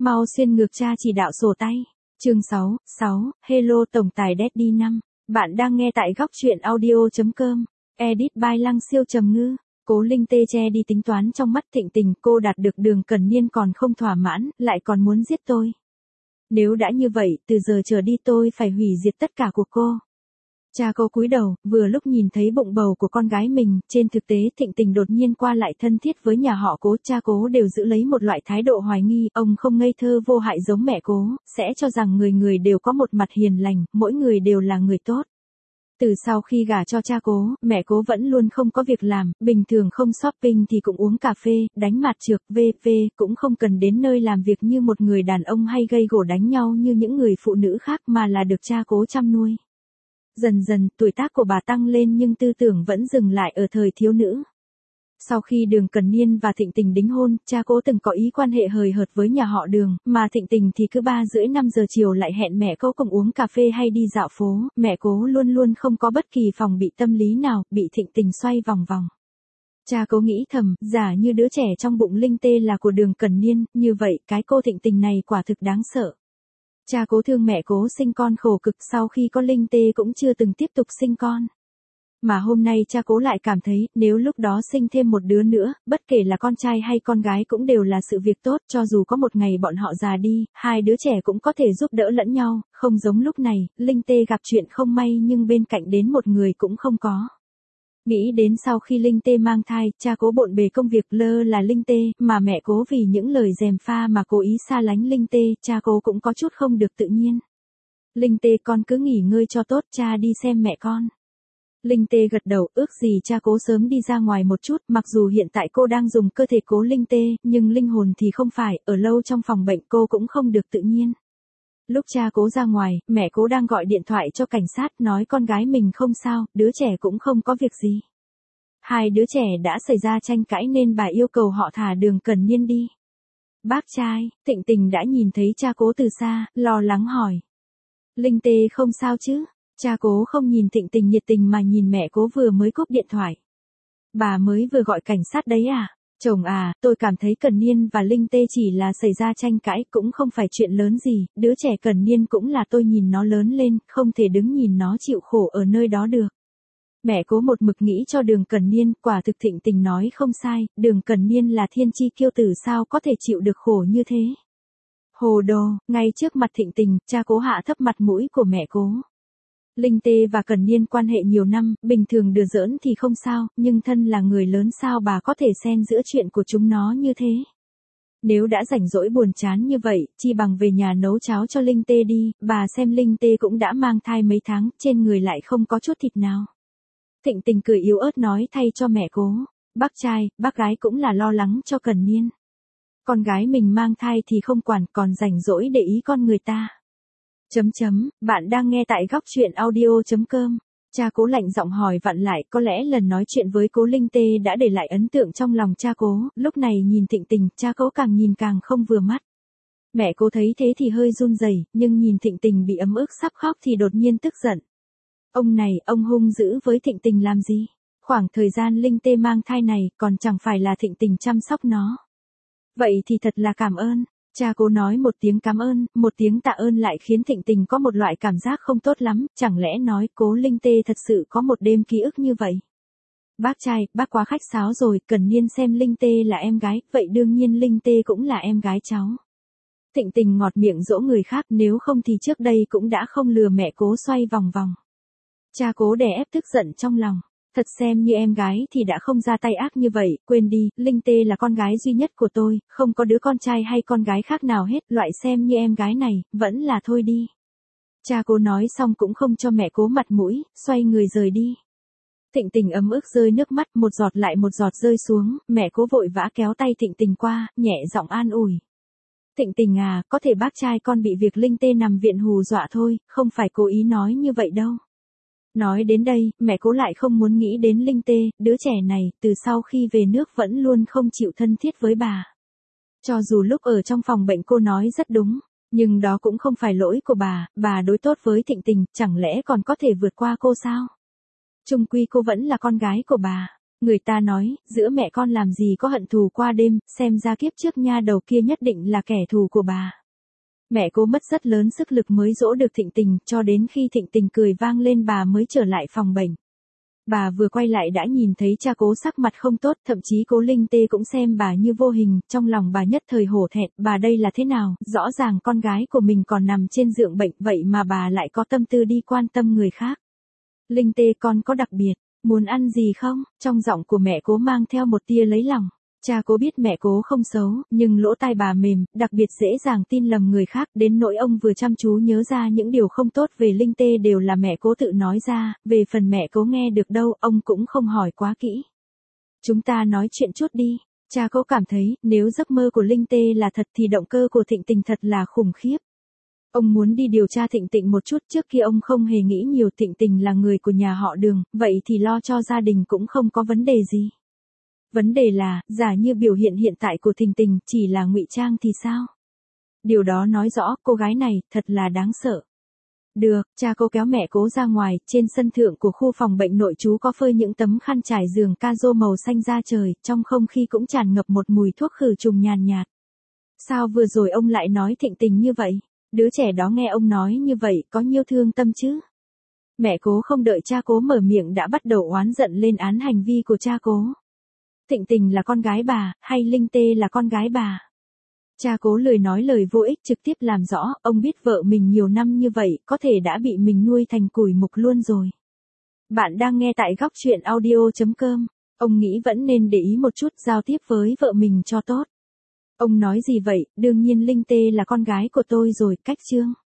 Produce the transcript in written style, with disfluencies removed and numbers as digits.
Mau xuyên ngược cha chỉ đạo sổ tay. Chương 6, Hello tổng tài Daddy 5. Bạn đang nghe tại góc truyện audio.com. Edit by Lăng Siêu Trầm Ngư. Cố Linh tê che đi tính toán trong mắt Thịnh Tình, cô đạt được Đường Cẩn Niên còn không thỏa mãn, lại còn muốn giết tôi. Nếu đã như vậy, từ giờ trở đi tôi phải hủy diệt tất cả của cô. Cha cô cúi đầu, vừa lúc nhìn thấy bụng bầu của con gái mình, trên thực tế Thịnh Tình đột nhiên qua lại thân thiết với nhà họ Cố, cha Cố đều giữ lấy một loại thái độ hoài nghi, ông không ngây thơ vô hại giống mẹ Cố, sẽ cho rằng người người đều có một mặt hiền lành, mỗi người đều là người tốt. Từ sau khi gả cho cha Cố, mẹ Cố vẫn luôn không có việc làm, bình thường không shopping thì cũng uống cà phê, đánh mặt trược, v.v. cũng không cần đến nơi làm việc như một người đàn ông hay gây gổ đánh nhau như những người phụ nữ khác mà là được cha Cố chăm nuôi. Dần dần, tuổi tác của bà tăng lên nhưng tư tưởng vẫn dừng lại ở thời thiếu nữ. Sau khi Đường Cẩn Niên và Thịnh Tình đính hôn, cha Cố từng có ý quan hệ hời hợt với nhà họ Đường, mà Thịnh Tình thì cứ 3:30-5 giờ chiều lại hẹn mẹ Cố cùng uống cà phê hay đi dạo phố, mẹ Cố luôn luôn không có bất kỳ phòng bị tâm lý nào, bị Thịnh Tình xoay vòng vòng. Cha Cố nghĩ thầm, giả như đứa trẻ trong bụng Linh tê là của Đường Cẩn Niên, như vậy cái cô Thịnh Tình này quả thực đáng sợ. Cha Cố thương mẹ Cố sinh con khổ cực, sau khi có Linh tê cũng chưa từng tiếp tục sinh con. Mà hôm nay cha Cố lại cảm thấy, nếu lúc đó sinh thêm một đứa nữa, bất kể là con trai hay con gái cũng đều là sự việc tốt, cho dù có một ngày bọn họ già đi, hai đứa trẻ cũng có thể giúp đỡ lẫn nhau, không giống lúc này, Linh tê gặp chuyện không may nhưng bên cạnh đến một người cũng không có. Nghĩ đến sau khi Linh tê mang thai, cha Cố bộn bề công việc lơ là Linh tê, mà mẹ Cố vì những lời gièm pha mà cố ý xa lánh Linh tê, cha Cố cũng có chút không được tự nhiên. Linh tê con cứ nghỉ ngơi cho tốt, cha đi xem mẹ con. Linh tê gật đầu, ước gì cha Cố sớm đi ra ngoài một chút, mặc dù hiện tại cô đang dùng cơ thể Cố Linh tê, nhưng linh hồn thì không phải, ở lâu trong phòng bệnh cô cũng không được tự nhiên. Lúc cha Cố ra ngoài, mẹ Cố đang gọi điện thoại cho cảnh sát nói con gái mình không sao, đứa trẻ cũng không có việc gì. Hai đứa trẻ đã xảy ra tranh cãi nên bà yêu cầu họ thả Đường Cẩn Niên đi. Bác trai, Thịnh Tình đã nhìn thấy cha Cố từ xa, lo lắng hỏi. Linh tê không sao chứ? Cha Cố không nhìn Thịnh Tình nhiệt tình mà nhìn mẹ Cố vừa mới cúp điện thoại. Bà mới vừa gọi cảnh sát đấy à? Chồng à, tôi cảm thấy Cẩn Niên và Linh tê chỉ là xảy ra tranh cãi, cũng không phải chuyện lớn gì, đứa trẻ Cẩn Niên cũng là tôi nhìn nó lớn lên, không thể đứng nhìn nó chịu khổ ở nơi đó được. Mẹ Cố một mực nghĩ cho Đường Cẩn Niên, quả thực Thịnh Tình nói không sai, Đường Cẩn Niên là thiên chi kiêu tử sao có thể chịu được khổ như thế. Hồ đồ, ngay trước mặt Thịnh Tình, cha Cố hạ thấp mặt mũi của mẹ Cố. Linh tê và Cẩn Niên quan hệ nhiều năm, bình thường đùa giỡn thì không sao, nhưng thân là người lớn sao bà có thể xen giữa chuyện của chúng nó như thế. Nếu đã rảnh rỗi buồn chán như vậy, chi bằng về nhà nấu cháo cho Linh tê đi, bà xem Linh tê cũng đã mang thai mấy tháng, trên người lại không có chút thịt nào. Thịnh Tình cười yếu ớt nói thay cho mẹ Cố, bác trai, bác gái cũng là lo lắng cho Cẩn Niên. Con gái mình mang thai thì không quản, còn rảnh rỗi để ý con người ta. Bạn đang nghe tại góc truyện audio.com. Cha Cố lạnh giọng hỏi vặn lại, có lẽ lần nói chuyện với Cố Linh tê đã để lại ấn tượng trong lòng cha Cố, lúc này nhìn Thịnh Tình, cha Cố càng nhìn càng không vừa mắt. Mẹ Cố thấy thế thì hơi run rẩy, nhưng nhìn Thịnh Tình bị ấm ức sắp khóc thì đột nhiên tức giận. Ông này, ông hung dữ với Thịnh Tình làm gì? Khoảng thời gian Linh tê mang thai này, còn chẳng phải là Thịnh Tình chăm sóc nó. Vậy thì thật là cảm ơn. Cha Cố nói một tiếng cảm ơn, một tiếng tạ ơn lại khiến Thịnh Tình có một loại cảm giác không tốt lắm, chẳng lẽ nói Cố Linh tê thật sự có một đêm ký ức như vậy. Bác trai, bác quá khách sáo rồi, Cẩn Niên xem Linh tê là em gái, vậy đương nhiên Linh tê cũng là em gái cháu. Thịnh Tình ngọt miệng dỗ người khác, nếu không thì trước đây cũng đã không lừa mẹ Cố xoay vòng vòng. Cha Cố đè ép tức giận trong lòng. Thật xem như em gái thì đã không ra tay ác như vậy, quên đi, Linh tê là con gái duy nhất của tôi, không có đứa con trai hay con gái khác nào hết, loại xem như em gái này, vẫn là thôi đi. Cha Cố nói xong cũng không cho mẹ Cố mặt mũi, xoay người rời đi. Thịnh Tình ấm ức rơi nước mắt, một giọt lại một giọt rơi xuống, mẹ Cố vội vã kéo tay Thịnh Tình qua, nhẹ giọng an ủi. Thịnh Tình à, có thể bác trai con bị việc Linh tê nằm viện hù dọa thôi, không phải cố ý nói như vậy đâu. Nói đến đây, mẹ Cố lại không muốn nghĩ đến Linh tê, đứa trẻ này, từ sau khi về nước vẫn luôn không chịu thân thiết với bà. Cho dù lúc ở trong phòng bệnh cô nói rất đúng, nhưng đó cũng không phải lỗi của bà đối tốt với Thịnh Tình, chẳng lẽ còn có thể vượt qua cô sao? Chung quy cô vẫn là con gái của bà. Người ta nói, giữa mẹ con làm gì có hận thù qua đêm, xem ra kiếp trước nha đầu kia nhất định là kẻ thù của bà. Mẹ Cố mất rất lớn sức lực mới dỗ được Thịnh Tình, cho đến khi Thịnh Tình cười vang lên bà mới trở lại phòng bệnh. Bà vừa quay lại đã nhìn thấy cha Cố sắc mặt không tốt, thậm chí Cố Linh Tê cũng xem bà như vô hình, trong lòng bà nhất thời hổ thẹn, bà đây là thế nào, rõ ràng con gái của mình còn nằm trên giường bệnh, vậy mà bà lại có tâm tư đi quan tâm người khác. Linh Tê, con có đặc biệt, muốn ăn gì không? Trong giọng của mẹ Cố mang theo một tia lấy lòng. Cha Cố biết mẹ Cố không xấu, nhưng lỗ tai bà mềm, đặc biệt dễ dàng tin lầm người khác, đến nỗi ông vừa chăm chú nhớ ra những điều không tốt về Linh Tê đều là mẹ Cố tự nói ra, về phần mẹ Cố nghe được đâu, ông cũng không hỏi quá kỹ. Chúng ta nói chuyện chút đi. Cha Cố cảm thấy, nếu giấc mơ của Linh Tê là thật thì động cơ của Thịnh Tình thật là khủng khiếp. Ông muốn đi điều tra Thịnh Tình một chút, trước kia ông không hề nghĩ nhiều, Thịnh Tình là người của nhà họ Đường, vậy thì lo cho gia đình cũng không có vấn đề gì. Vấn đề là, giả như biểu hiện hiện tại của Thịnh Tình chỉ là ngụy trang thì sao? Điều đó nói rõ cô gái này thật là đáng sợ. Được, cha Cố kéo mẹ Cố ra ngoài, trên sân thượng của khu phòng bệnh nội trú có phơi những tấm khăn trải giường ca-rô màu xanh da trời, trong không khí cũng tràn ngập một mùi thuốc khử trùng nhàn nhạt. Sao vừa rồi ông lại nói Thịnh Tình như vậy? Đứa trẻ đó nghe ông nói như vậy có nhiêu thương tâm chứ? Mẹ Cố không đợi cha Cố mở miệng đã bắt đầu oán giận lên án hành vi của cha Cố. Thịnh Tình là con gái bà, hay Linh Tê là con gái bà? Cha Cố lười nói lời vô ích, trực tiếp làm rõ, ông biết vợ mình nhiều năm như vậy, có thể đã bị mình nuôi thành củi mục luôn rồi. Bạn đang nghe tại góc truyện audio.com. Ông nghĩ vẫn nên để ý một chút, giao tiếp với vợ mình cho tốt. Ông nói gì vậy, đương nhiên Linh Tê là con gái của tôi rồi, cách chương.